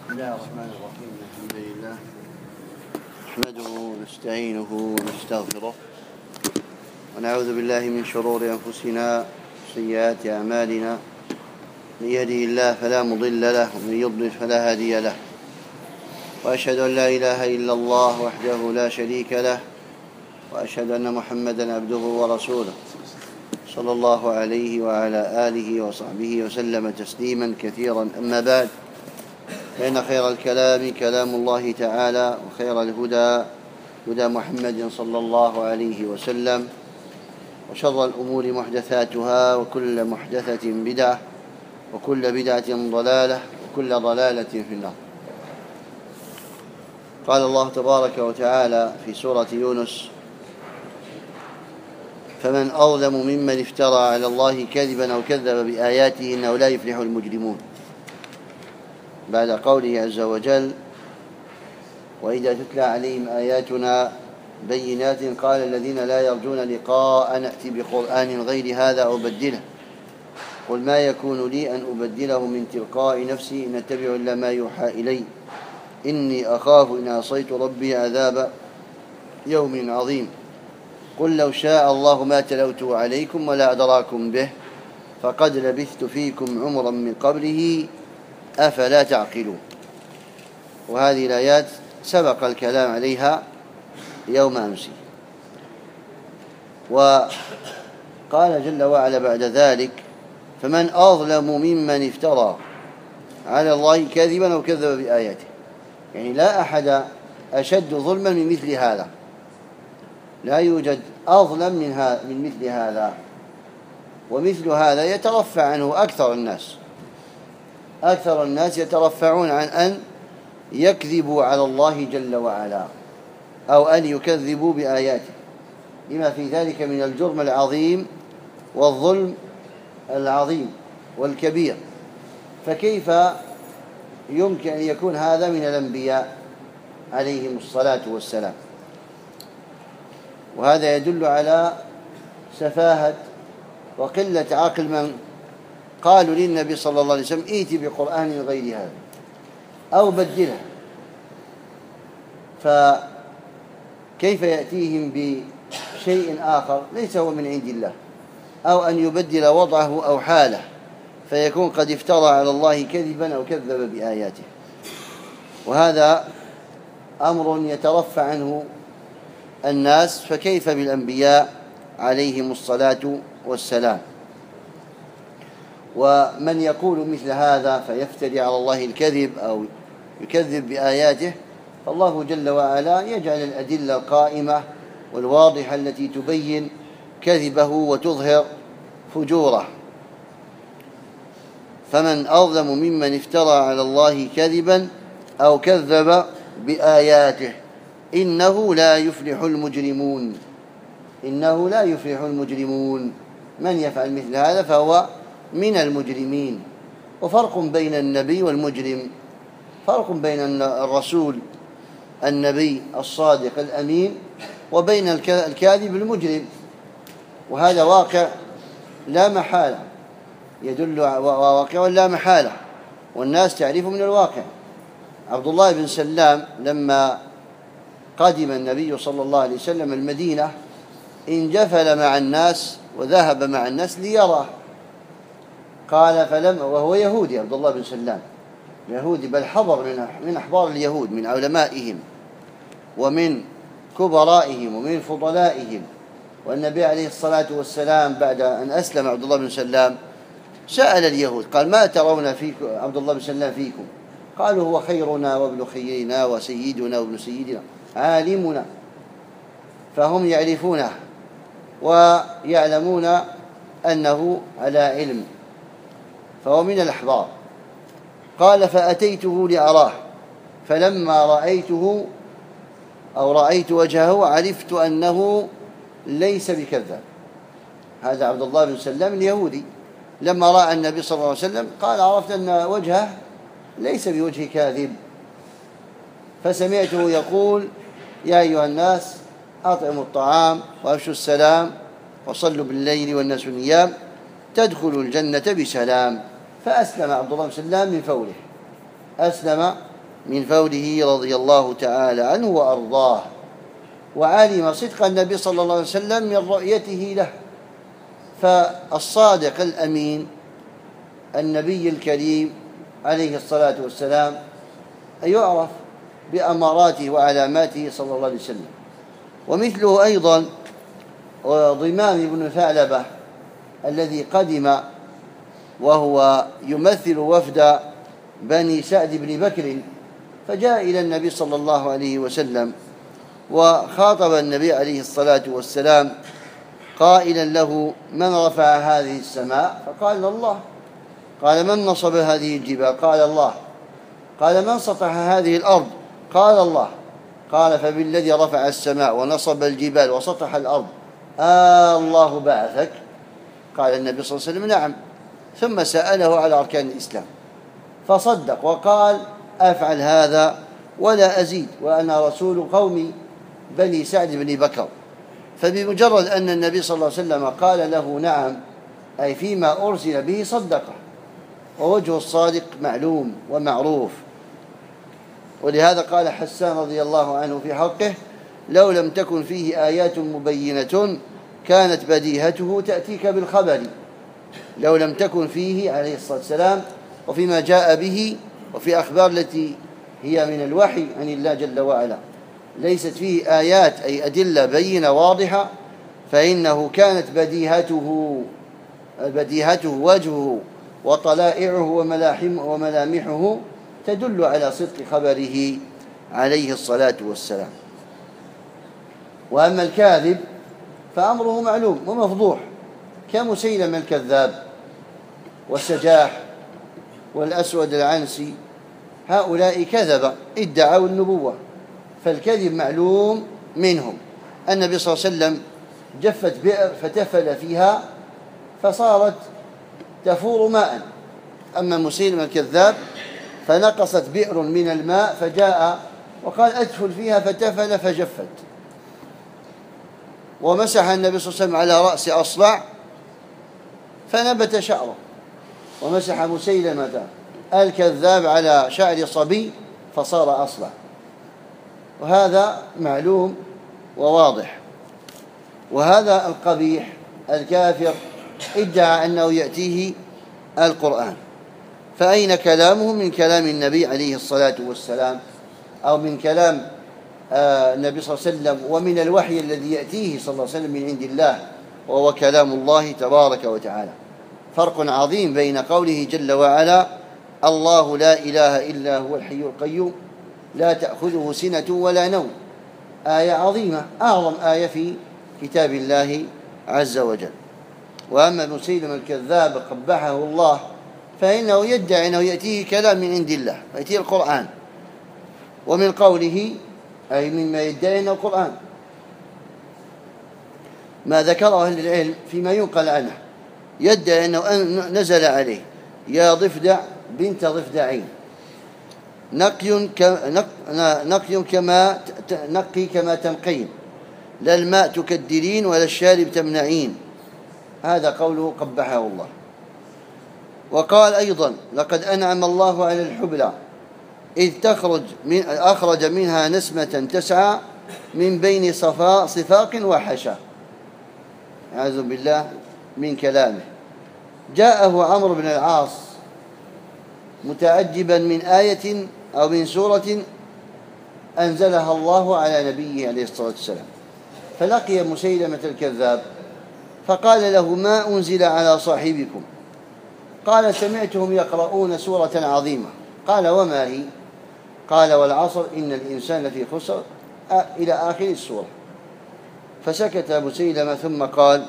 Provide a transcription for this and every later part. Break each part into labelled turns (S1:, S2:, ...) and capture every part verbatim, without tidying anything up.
S1: بسم الله الرحمن الرحيم. الحمد لله نحمده ونستعينه ونستغفره ونعوذ بالله من شرور أنفسنا وسيئات أعمالنا. من يهده الله فلا مضل له ومن يضلل فلا هادي له، وأشهد أن لا إله إلا الله وحده لا شريك له، وأشهد أن محمدا عبده ورسوله صلى الله عليه وعلى آله وصحبه وسلم تسليما كثيرا. أما بعد، فإن خير الكلام كلام الله تعالى، وخير الهدى هدى محمد صلى الله عليه وسلم، وشر الأمور محدثاتها، وكل محدثة بدعة، وكل بدعة ضلالة، وكل ضلالة في النار. قال الله تبارك وتعالى في سورة يونس: فمن أظلم ممن افترى على الله كذبا أو كذب بآياته إنه لا يفلح المجرمون، بعد قوله عز وجل: وإذا تتلى عليهم آياتنا بينات قال الذين لا يرجون لقاء نأتي بقرآن غير هذا أو بدله قل ما يكون لي أن أبدله من تلقاء نفسي إن أتبع إلا ما يوحى إلي إني أخاف إن عصيت ربي عذاب يوم عظيم قل لو شاء الله ما تلوته عليكم ولا أدراكم به فقد لبثت فيكم عمرا من قبله أفلا تعقلون. وهذه الآيات سبق الكلام عليها يوم أمس. وقال جل وعلا بعد ذلك: فمن أظلم ممن افترى على الله كذبا أو كذب بآياته. يعني لا أحد أشد ظلما من مثل هذا، لا يوجد أظلم من مثل هذا، ومثل هذا يترفع عنه أكثر الناس. أكثر الناس يترفعون عن أن يكذبوا على الله جل وعلا أو أن يكذبوا بآياته، لما في ذلك من الجرم العظيم والظلم العظيم والكبير. فكيف يمكن أن يكون هذا من الأنبياء عليهم الصلاة والسلام؟ وهذا يدل على سفاهة وقلة عقل من قالوا للنبي صلى الله عليه وسلم: ائت بقرآن غير هذا أو بدله. فكيف يأتيهم بشيء آخر ليس هو من عند الله، أو أن يبدل وضعه أو حاله فيكون قد افترى على الله كذبا أو كذب بآياته. وهذا أمر يترفع عنه الناس، فكيف بالأنبياء عليهم الصلاة والسلام؟ ومن يقول مثل هذا فيفتري على الله الكذب أو يكذب بآياته، فالله جل وعلا يجعل الأدلة القائمة والواضحة التي تبين كذبه وتظهر فجوره. فمن أظلم ممن افترى على الله كذبا أو كذب بآياته إنه لا يفلح المجرمون. إنه لا يفلح المجرمون. من يفعل مثل هذا فهو من المجرمين. وفرق بين النبي والمجرم، فرق بين الرسول النبي الصادق الأمين وبين الكاذب المجرم. وهذا واقع لا محالة، يدل واقع لا محالة، والناس تعرف من الواقع. عبد الله بن سلام لما قدم النبي صلى الله عليه وسلم المدينة انجفل مع الناس وذهب مع الناس ليراه. قال فلم وهو يهودي عبد الله بن سلام، يهودي، بل حضر من من أحبار اليهود، من علمائهم ومن كبرائهم ومن فضلائهم. والنبي عليه الصلاة والسلام بعد أن أسلم عبد الله بن سلام سأل اليهود قال: ما ترون فيكم عبد الله بن سلام فيكم؟ قالوا: هو خيرنا وابن خيرنا وسيدنا وابن سيدنا عالمنا. فهم يعرفونه ويعلمون أنه على علم، فهو من الأحبار. قال: فأتيته لأراه فلما رأيته أو رأيت وجهه عرفت أنه ليس بكذاب. هذا عبد الله بن سلام اليهودي لما رأى النبي صلى الله عليه وسلم قال: عرفت أن وجهه ليس بوجه كاذب. فسمعته يقول: يا أيها الناس أطعموا الطعام وأفشوا السلام وصلوا بالليل والناس نيام تدخلوا الجنة بسلام. فأسلم عبد الله بن سلام من فوره، أسلم من فوله رضي الله تعالى عنه وأرضاه، وعلم صدق النبي صلى الله عليه وسلم من رؤيته له. فالصادق الأمين النبي الكريم عليه الصلاة والسلام يعرف بأماراته وعلاماته صلى الله عليه وسلم. ومثله أيضا ضمام بن ثعلبة الذي قدم وهو يمثل وفد بني سعد بن بكر، فجاء إلى النبي صلى الله عليه وسلم وخاطب النبي عليه الصلاة والسلام قائلا له: من رفع هذه السماء؟ فقال: الله. قال: من نصب هذه الجبال؟ قال: الله. قال: من سطح هذه الأرض؟ قال: الله. قال: فبالذي رفع السماء ونصب الجبال وسطح الأرض آه الله بعثك؟ قال النبي صلى الله عليه وسلم: نعم. ثم سأله على أركان الإسلام فصدق وقال: أفعل هذا ولا أزيد، وأنا رسول قومي بني سعد بن بكر. فبمجرد أن النبي صلى الله عليه وسلم قال له نعم، أي فيما أرسل به، صدقه. ووجه الصادق معلوم ومعروف. ولهذا قال حسان رضي الله عنه في حقه: لو لم تكن فيه آيات مبينة كانت بديهته تأتيك بالخبر. لو لم تكن فيه عليه الصلاة والسلام وفيما جاء به وفي أخبار التي هي من الوحي عن الله جل وعلا ليست فيه آيات أي أدلة بينة واضحة، فإنه كانت بديهته بديهته وجهه وطلائعه وملامحه تدل على صدق خبره عليه الصلاة والسلام. وأما الكاذب فأمره معلوم ومفضوح، كمسيلمة الكذاب والسجاح والأسود العنسي، هؤلاء كذب ادعوا النبوة، فالكذب معلوم منهم. النبي صلى الله عليه وسلم جفت بئر فتفل فيها فصارت تفور ماء. أما مسيلمة الكذاب فنقصت بئر من الماء فجاء وقال: أدفل فيها فتفل فجفت. ومسح النبي صلى الله عليه وسلم على رأس أصلع فنبت شعره، ومسح مسيلمة الكذاب على شعر صبي فصار أصلع. وهذا معلوم وواضح. وهذا القبيح الكافر ادعى أنه يأتيه القرآن، فأين كلامه من كلام النبي عليه الصلاة والسلام، أو من كلام النبي صلى الله عليه وسلم ومن الوحي الذي يأتيه صلى الله عليه وسلم من عند الله، وهو كلام الله تبارك وتعالى. فرق عظيم بين قوله جل وعلا: الله لا إله إلا هو الحي القيوم لا تأخذه سنة ولا نوم، آية عظيمة، أعظم آية في كتاب الله عز وجل. وأما مسيلمة الكذاب قبحه الله فإنه يدعي أنه يأتيه كلام من عند الله، يأتيه القرآن، ومن قوله أي مما يدعي أنه القرآن ما ذكره أهل العلم فيما ينقل عنه، يدعي أنه نزل عليه: يا ضفدع بنت ضفدعين، نقي نقي كما نقي كما تنقين، لا الماء تكدرين ولا الشارب تمنعين. هذا قوله قبحه الله. وقال أيضا: لقد أنعم الله على الحبلى إذ تخرج من أخرج منها نسمة تسعى من بين صفاء صفاق وحشا. أعوذ بالله من كلامه. جاءه عمرو بن العاص متعجبا من آية أو من سورة أنزلها الله على نبيه عليه الصلاة والسلام، فلقي مسيلمة الكذاب فقال له: ما أنزل على صاحبكم؟ قال: سمعتهم يقرؤون سورة عظيمة. قال: وما هي؟ قال: والعصر إن الإنسان لفي خسر إلى آخر السورة. فسكت مسيلمة ثم قال: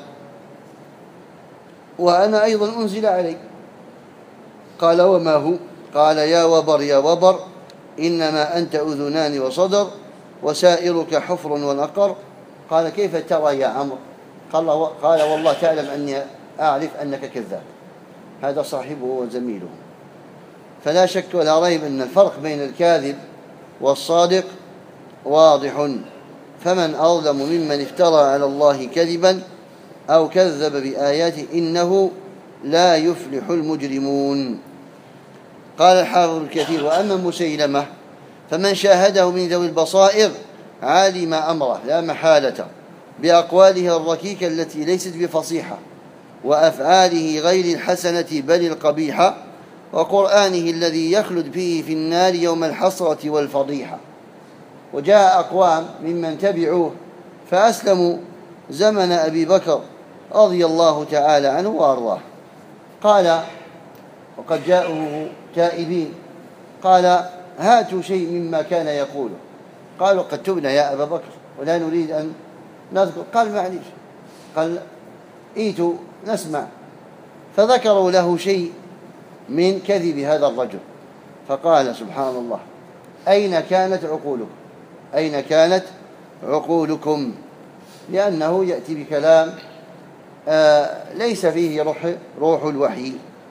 S1: وأنا أيضا أنزل علي. قال: وما هو؟ قال: يا وبر يا وبر إنما أنت أذنان وصدر وسائرك حفر ونقر. قال: كيف ترى يا عمرو؟ قال: والله تعلم أني أعرف أنك كذاب. هذا صاحبه وزميله. فلا شك ولا ريب أن الفرق بين الكاذب والصادق واضح. فمن أظلم ممن افترى على الله كذبا أو كذب بآياته إنه لا يفلح المجرمون. قال الحافظ ابن كثير: وأما مسيلمة فمن شاهده من ذوي البصائر علم أمره لا محالة بأقواله الركيكة التي ليست بفصيحة، وأفعاله غير الحسنة بل القبيحة، وقرآنه الذي يخلد فيه في النار يوم الحسرة والفضيحة. وجاء أقوام ممن تبعوه فأسلموا زمن أبي بكر رضي الله تعالى عنه وأرضاه. قال وقد جاءوا تائبين، قال هاتوا شيء مما كان يقوله. قالوا قد تبنا يا أبا بكر ولا نريد أن نذكر. قال معليش، قال ايتوا نسمع. فذكروا له شيء من كذب هذا الرجل، فقال سبحان الله أين كانت عقولكم؟ أين كانت عقولكم؟ لأنه يأتي بكلام آه ليس فيه روح, روح الوحي.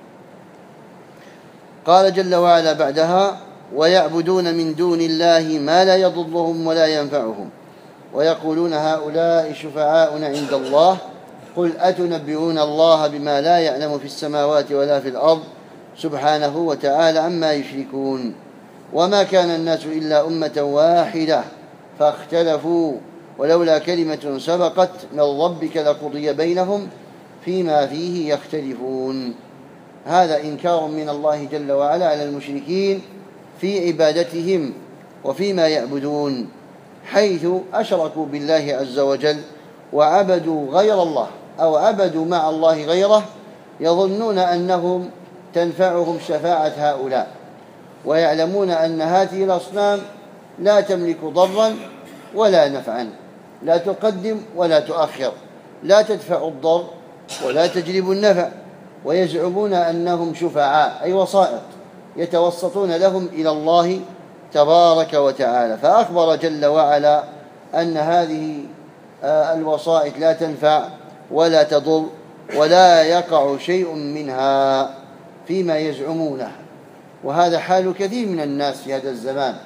S1: قال جل وعلا بعدها ويعبدون من دون الله ما لا يضرهم ولا ينفعهم ويقولون هؤلاء شفعاؤنا عند الله قل أتنبئون الله بما لا يعلم في السماوات ولا في الأرض سبحانه وتعالى عما يشركون. وما كان الناس إلا أمة واحدة فاختلفوا ولولا كلمة سبقت من ربك لقضي بينهم فيما فيه يختلفون. هذا إنكار من الله جل وعلا على المشركين في عبادتهم وفيما يعبدون، حيث أشركوا بالله عز وجل وعبدوا غير الله أو عبدوا مع الله غيره، يظنون أنهم تنفعهم شفاعة هؤلاء، ويعلمون أن هذه الأصنام لا تملك ضرا ولا نفعا، لا تقدم ولا تؤخر، لا تدفع الضر ولا تجلب النفع، ويزعمون أنهم شفعاء أي وسائط يتوسطون لهم إلى الله تبارك وتعالى. فأخبر جل وعلا أن هذه الوسائط لا تنفع ولا تضر ولا يقع شيء منها فيما يزعمونه. وهذا حال كثير من الناس في هذا الزمان،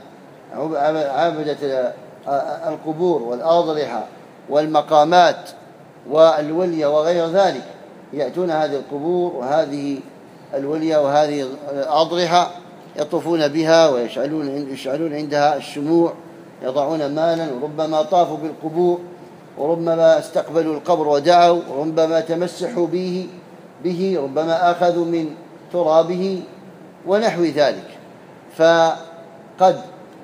S1: عبدة القبور والأضرحة والمقامات والولية وغير ذلك، يأتون هذه القبور وهذه الولية وهذه الأضرحة يطوفون بها ويشعلون يشعلون عندها الشموع، يضعون مالا، وربما طافوا بالقبور وربما استقبلوا القبر ودعوا، وربما تمسحوا به به ربما أخذوا من ترابه ونحو ذلك. فقد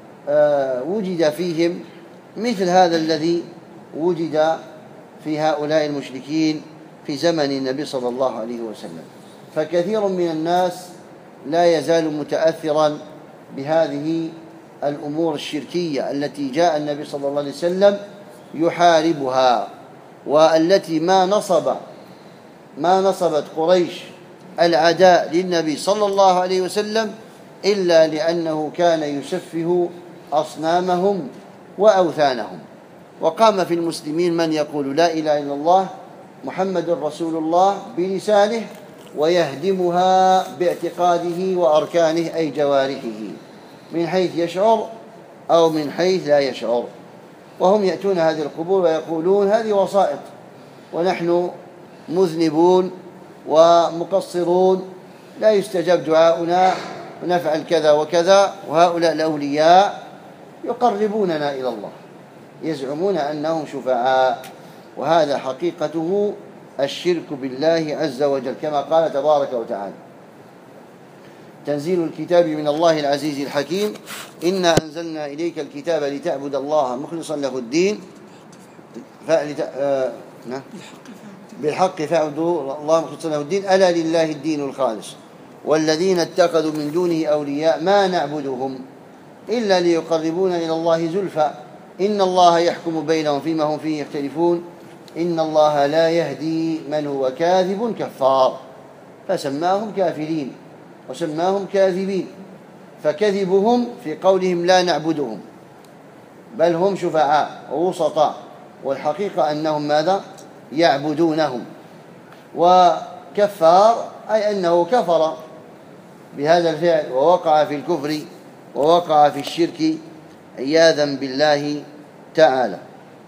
S1: وجد فيهم مثل هذا الذي وجد في هؤلاء المشركين في زمن النبي صلى الله عليه وسلم. فكثير من الناس لا يزال متأثرا بهذه الأمور الشركية التي جاء النبي صلى الله عليه وسلم يحاربها، والتي ما نصب ما نصبت قريش العداء للنبي صلى الله عليه وسلم إلا لأنه كان يسفه أصنامهم وأوثانهم. وقام في المسلمين من يقول لا إله إلا الله محمد رسول الله بلسانه ويهدمها باعتقاده وأركانه أي جوارحه من حيث يشعر أو من حيث لا يشعر. وهم يأتون هذه القبور ويقولون هذه وسائط ونحن مذنبون ومقصرون لا يستجاب دعاؤنا ونفعل كذا وكذا، وهؤلاء الأولياء يقربوننا إلى الله، يزعمون أنهم شفعاء، وهذا حقيقته الشرك بالله عز وجل كما قال تبارك وتعالى تنزيل الكتاب من الله العزيز الحكيم إنا أنزلنا إليك الكتاب لتعبد الله مخلصا له الدين فلت... آه... بالحق فاعبدوا الله مخلصا له الدين ألا لله الدين الخالص والذين اتخذوا من دونه أولياء ما نعبدهم إلا ليقربونا إلى الله زلفى إن الله يحكم بينهم فيما هم فيه يختلفون إن الله لا يهدي من هو كاذب كفار. فسماهم كافرين وسماهم كاذبين، فكذبهم في قولهم لا نعبدهم بل هم شفعاء ووسطاء، والحقيقة أنهم ماذا؟ يعبدونهم. وكفار أي أنه كفر بهذا الفعل ووقع في الكفر ووقع في الشرك عياذا بالله تعالى.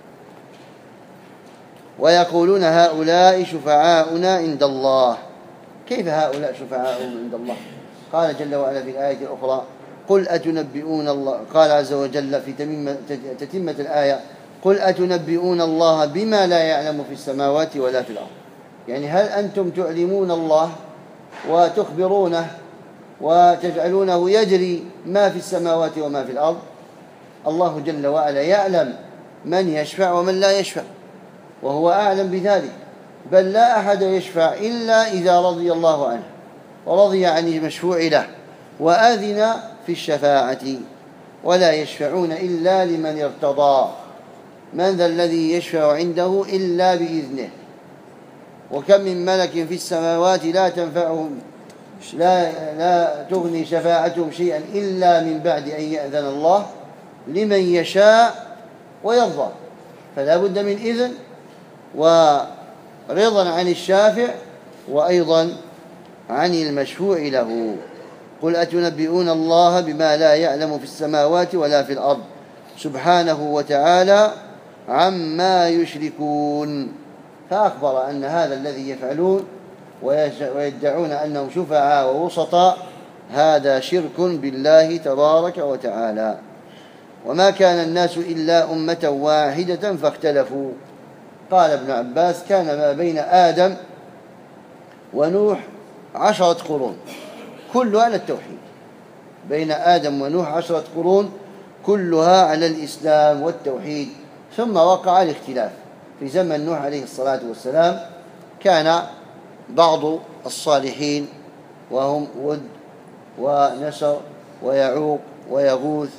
S1: ويقولون هؤلاء شفعاؤنا عند الله. كيف هؤلاء شفعاؤنا عند الله؟ قال جل وعلا في الآية الأخرى قل أتنبئون الله، قال عز وجل في تتمة الآية: قل أتنبئون الله بما لا يعلم في السماوات ولا في الأرض. يعني هل أنتم تعلمون الله وتخبرونه وتجعلونه يجري ما في السماوات وما في الأرض؟ الله جل وعلا يعلم من يشفع ومن لا يشفع، وهو أعلم بذلك، بل لا أحد يشفع إلا إذا رضي الله عنه ورضي عن المشفوع له وأذن في الشفاعة، ولا يشفعون إلا لمن ارتضى. من ذا الذي يشفع عنده إلا بإذنه؟ وكم من ملك في السماوات لا تنفعهم لا, لا تغني شفاعتهم شيئا إلا من بعد أن يأذن الله لمن يشاء ويرضى. فلا بد من إذن ورضا عن الشافع وأيضا عن المشفوع له. قل أتنبئون الله بما لا يعلم في السماوات ولا في الأرض سبحانه وتعالى عما يشركون. فأخبر أن هذا الذي يفعلون ويدعون أنهم شفعاء ووسطاء هذا شرك بالله تبارك وتعالى. وما كان الناس إلا أمة واحدة فاختلفوا. قال ابن عباس: كان ما بين آدم ونوح عشرة قرون كلها على التوحيد. بين آدم ونوح عشرة قرون كلها على الإسلام والتوحيد، ثم وقع الاختلاف. في زمن نوح عليه الصلاة والسلام كان بعض الصالحين وهم ود ونسر ويعوق ويغوث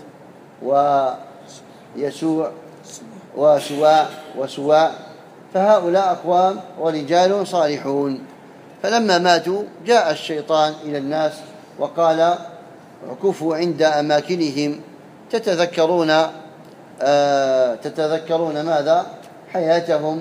S1: ويسوع وسواع وسواع، فهؤلاء أقوام ورجال صالحون. فلما ماتوا جاء الشيطان إلى الناس وقال: اعكفوا عند أماكنهم تتذكرون آه تتذكرون ماذا؟ حياتهم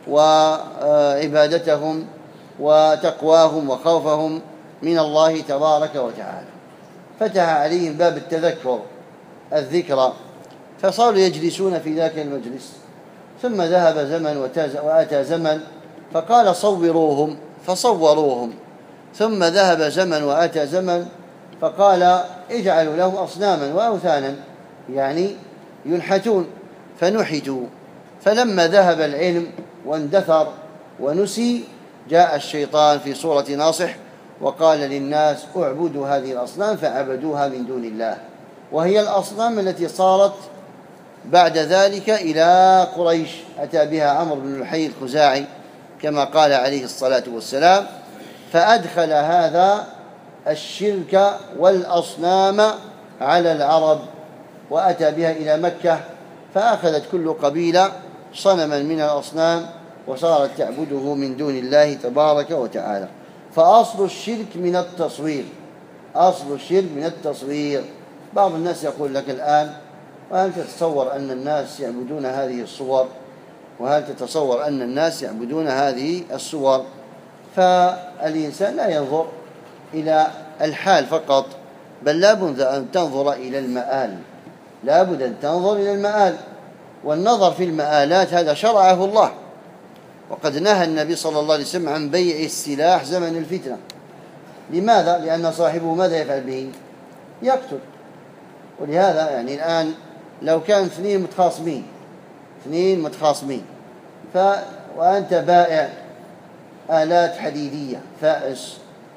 S1: وعبادتهم وتقواهم وخوفهم من الله تبارك وتعالى. فتح عليهم باب التذكر الذكرى، فصاروا يجلسون في ذاك المجلس. ثم ذهب زمن وأتى زمن فقال: صوروهم، فصوروهم. ثم ذهب زمن وأتى زمن فقال: اجعلوا له أصناما وأوثانا، يعني ينحتون، فنحتوا. فلما ذهب العلم واندثر ونسي جاء الشيطان في صورة ناصح وقال للناس: اعبدوا هذه الأصنام، فعبدوها من دون الله. وهي الأصنام التي صارت بعد ذلك إلى قريش، أتى بها عمرو بن لحي الخزاعي كما قال عليه الصلاة والسلام، فأدخل هذا الشرك والأصنام على العرب وأتى بها إلى مكة، فأخذت كل قبيلة صنما من الأصنام وصارت تعبده من دون الله تبارك وتعالى. فأصل الشرك من التصوير، أصل الشرك من التصوير. بعض الناس يقول لك الآن: وهل تتصور أن الناس يعبدون هذه الصور؟ وهل تتصور أن الناس يعبدون هذه الصور؟ فالإنسان لا ينظر إلى الحال فقط، بل لا بد أن تنظر إلى المآل، لا بد أن تنظر إلى المآل. والنظر في المآلات هذا شرعه الله، وقد نهى النبي صلى الله عليه وسلم عن بيع السلاح زمن الفتنة. لماذا؟ لأن صاحبه ماذا يفعل به؟ يقتل. ولهذا يعني الآن لو كان اثنين متخاصمين اثنين متخاصمين ف وأنت بائع آلات حديدية، فأس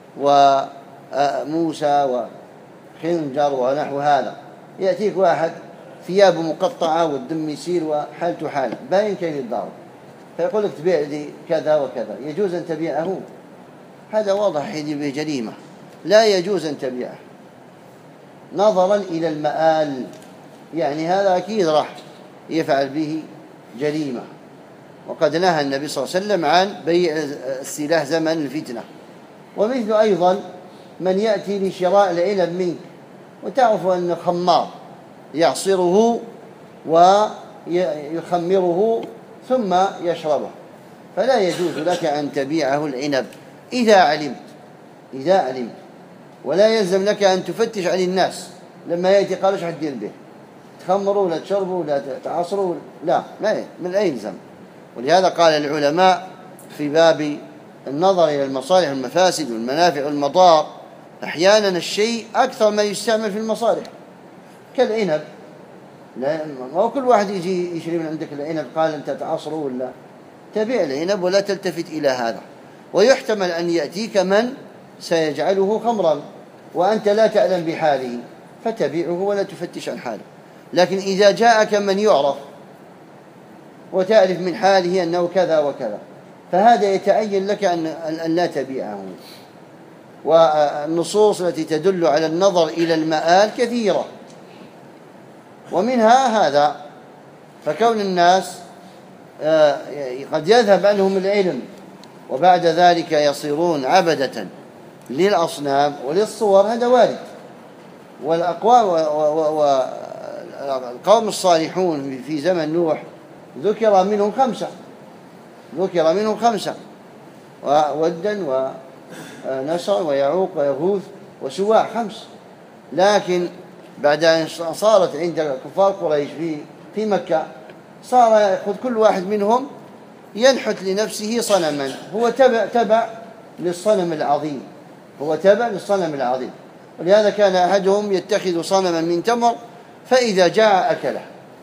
S1: وموسى وخنجر ونحو هذا، يأتيك واحد ثيابه مقطعة والدم يسير وحالته حالة باين كيف يتضارب، فيقول لك تبيع لي كذا وكذا، يجوز أن تبيعه؟ هذا واضح يجب جريمة، لا يجوز أن تبيعه نظرا إلى المآل. يعني هذا أكيد راح يفعل به جريمة. وقد نهى النبي صلى الله عليه وسلم عن بيع السلاح زمن الفتنة. ومثل أيضا من يأتي لشراء العلب منك وتعرف أنه خمار يعصره ويخمره ثم يشربه، فلا يجوز لك أن تبيعه العنب إذا علمت إذا علمت ولا يلزم لك أن تفتش عن الناس لما يأتي قال ايش حتدير به، تخمروا ولا تشربوا ولا تعصروا، لا ما من أي يلزم. ولهذا قال العلماء في باب النظر إلى المصالح والمفاسد والمنافع والمضار: أحيانا الشيء أكثر ما يستعمل في المصالح كالعنب. لا ما هو كل واحد يجي يشري من عندك العنب قال أنت تعصره ولا تبيع العنب ولا تلتفت إلى هذا. ويحتمل أن يأتيك من سيجعله خمرا وأنت لا تعلم بحاله فتبيعه ولا تفتش عن حاله. لكن إذا جاءك من يعرف وتعرف من حاله أنه كذا وكذا فهذا يتعين لك أن لا تبيعه. والنصوص التي تدل على النظر إلى المآل كثيرة ومنها هذا. فكون الناس قد يذهب عنهم العلم وبعد ذلك يصيرون عبدة للأصنام وللصور هذا وارد. والأقوام والقوم الصالحون في زمن نوح ذكر منهم خمسة ذكر منهم خمسة وودا ونسر ويعوق ويغوث وسواع خمس. لكن بعد أن صارت عند كفار قريش في في مكة صار يأخذ كل واحد منهم ينحت لنفسه صنما هو تبع تبع للصنم العظيم هو تبع للصنم العظيم. ولهذا كان أحدهم يتخذ صنما من تمر فإذا جاع أكله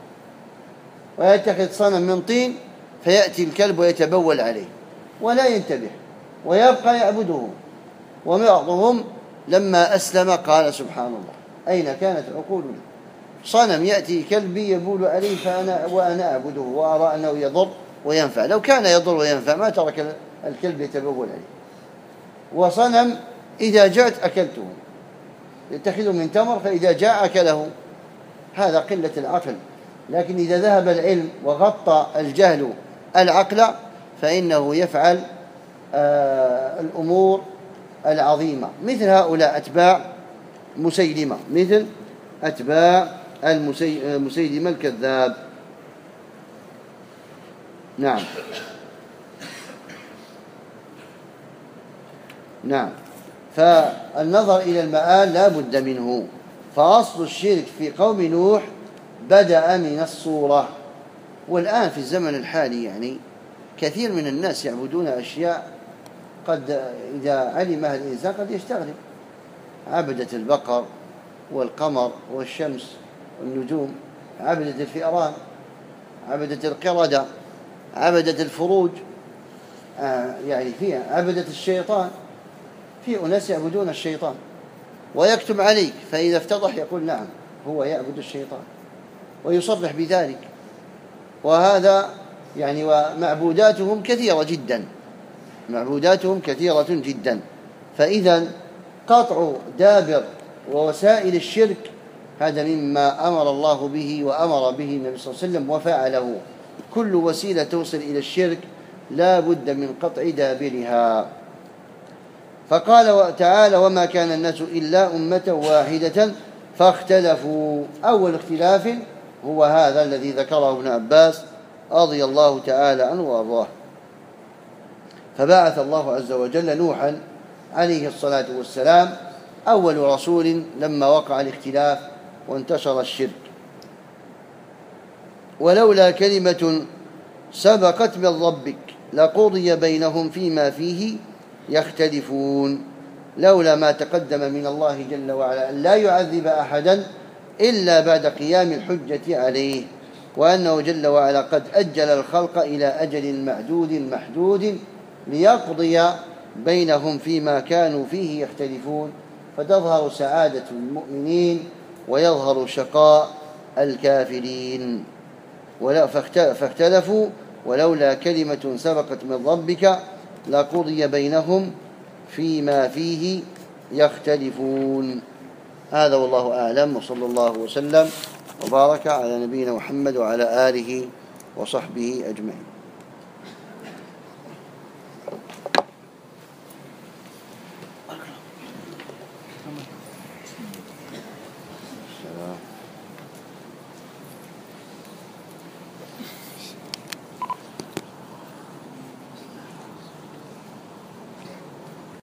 S1: ويتخذ صنم من طين فيأتي الكلب ويتبول عليه ولا ينتبه ويبقى يعبده. وبعضهم لما أسلم قال سبحان الله أين كانت عقولنا صنم يأتي كلبي يبول عليه فأنا وأنا أعبده وأرى أنه يضر وينفع. لو كان يضر وينفع ما ترك الكلب يتبول عليه. وصنم إذا جاءت أكلته يتخذه من تمر فإذا جاء أكله. هذا قلة العقل. لكن إذا ذهب العلم وغطى الجهل العقل فإنه يفعل آه الأمور العظيمة مثل هؤلاء أتباع مسيلمة مثل أتباع المسيلمة الكذاب. نعم نعم فالنظر إلى المآل لا بد منه. فأصل الشرك في قوم نوح بدأ من الصورة. والآن في الزمن الحالي يعني كثير من الناس يعبدون أشياء قد إذا علمها الإنسان قد يستغرب. عبدة البقر والقمر والشمس والنجوم، عبدة الفئران، عبدة القردة، عبدة الفروج، آه يعني فيها عبدة الشيطان. في أناس يعبدون الشيطان ويكتب عليك فإذا افتضح يقول نعم هو يعبد الشيطان ويصرح بذلك. وهذا يعني ومعبوداتهم كثيرة جدا معبوداتهم كثيرة جدا. فإذا قطع دابر ووسائل الشرك هذا مما أمر الله به وأمر به النبي صلى الله عليه وسلم وفعله. كل وسيلة توصل إلى الشرك لا بد من قطع دابرها. فقال تعالى وما كان الناس إلا أمة واحدة فاختلفوا. أول اختلاف هو هذا الذي ذكره ابن عباس رضي الله تعالى عنه وأرضاه. فبعث الله عز وجل نوحا عليه الصلاة والسلام أول رسول لما وقع الاختلاف وانتشر الشرك. ولولا كلمة سبقت من ربك لقضي بينهم فيما فيه يختلفون. لولا ما تقدم من الله جل وعلا أن لا يعذب أحدا إلا بعد قيام الحجة عليه، وأنه جل وعلا قد أجل الخلق إلى أجل معدود محدود ليقضي بينهم فيما كانوا فيه يختلفون، فتظهر سعادة المؤمنين ويظهر شقاء الكافرين. فاختلفوا ولولا كلمة سبقت من ربك لقضي بينهم فيما فيه يختلفون. هذا والله أعلم، وصلى الله وسلم وبارك على نبينا محمد وعلى آله وصحبه أجمعين.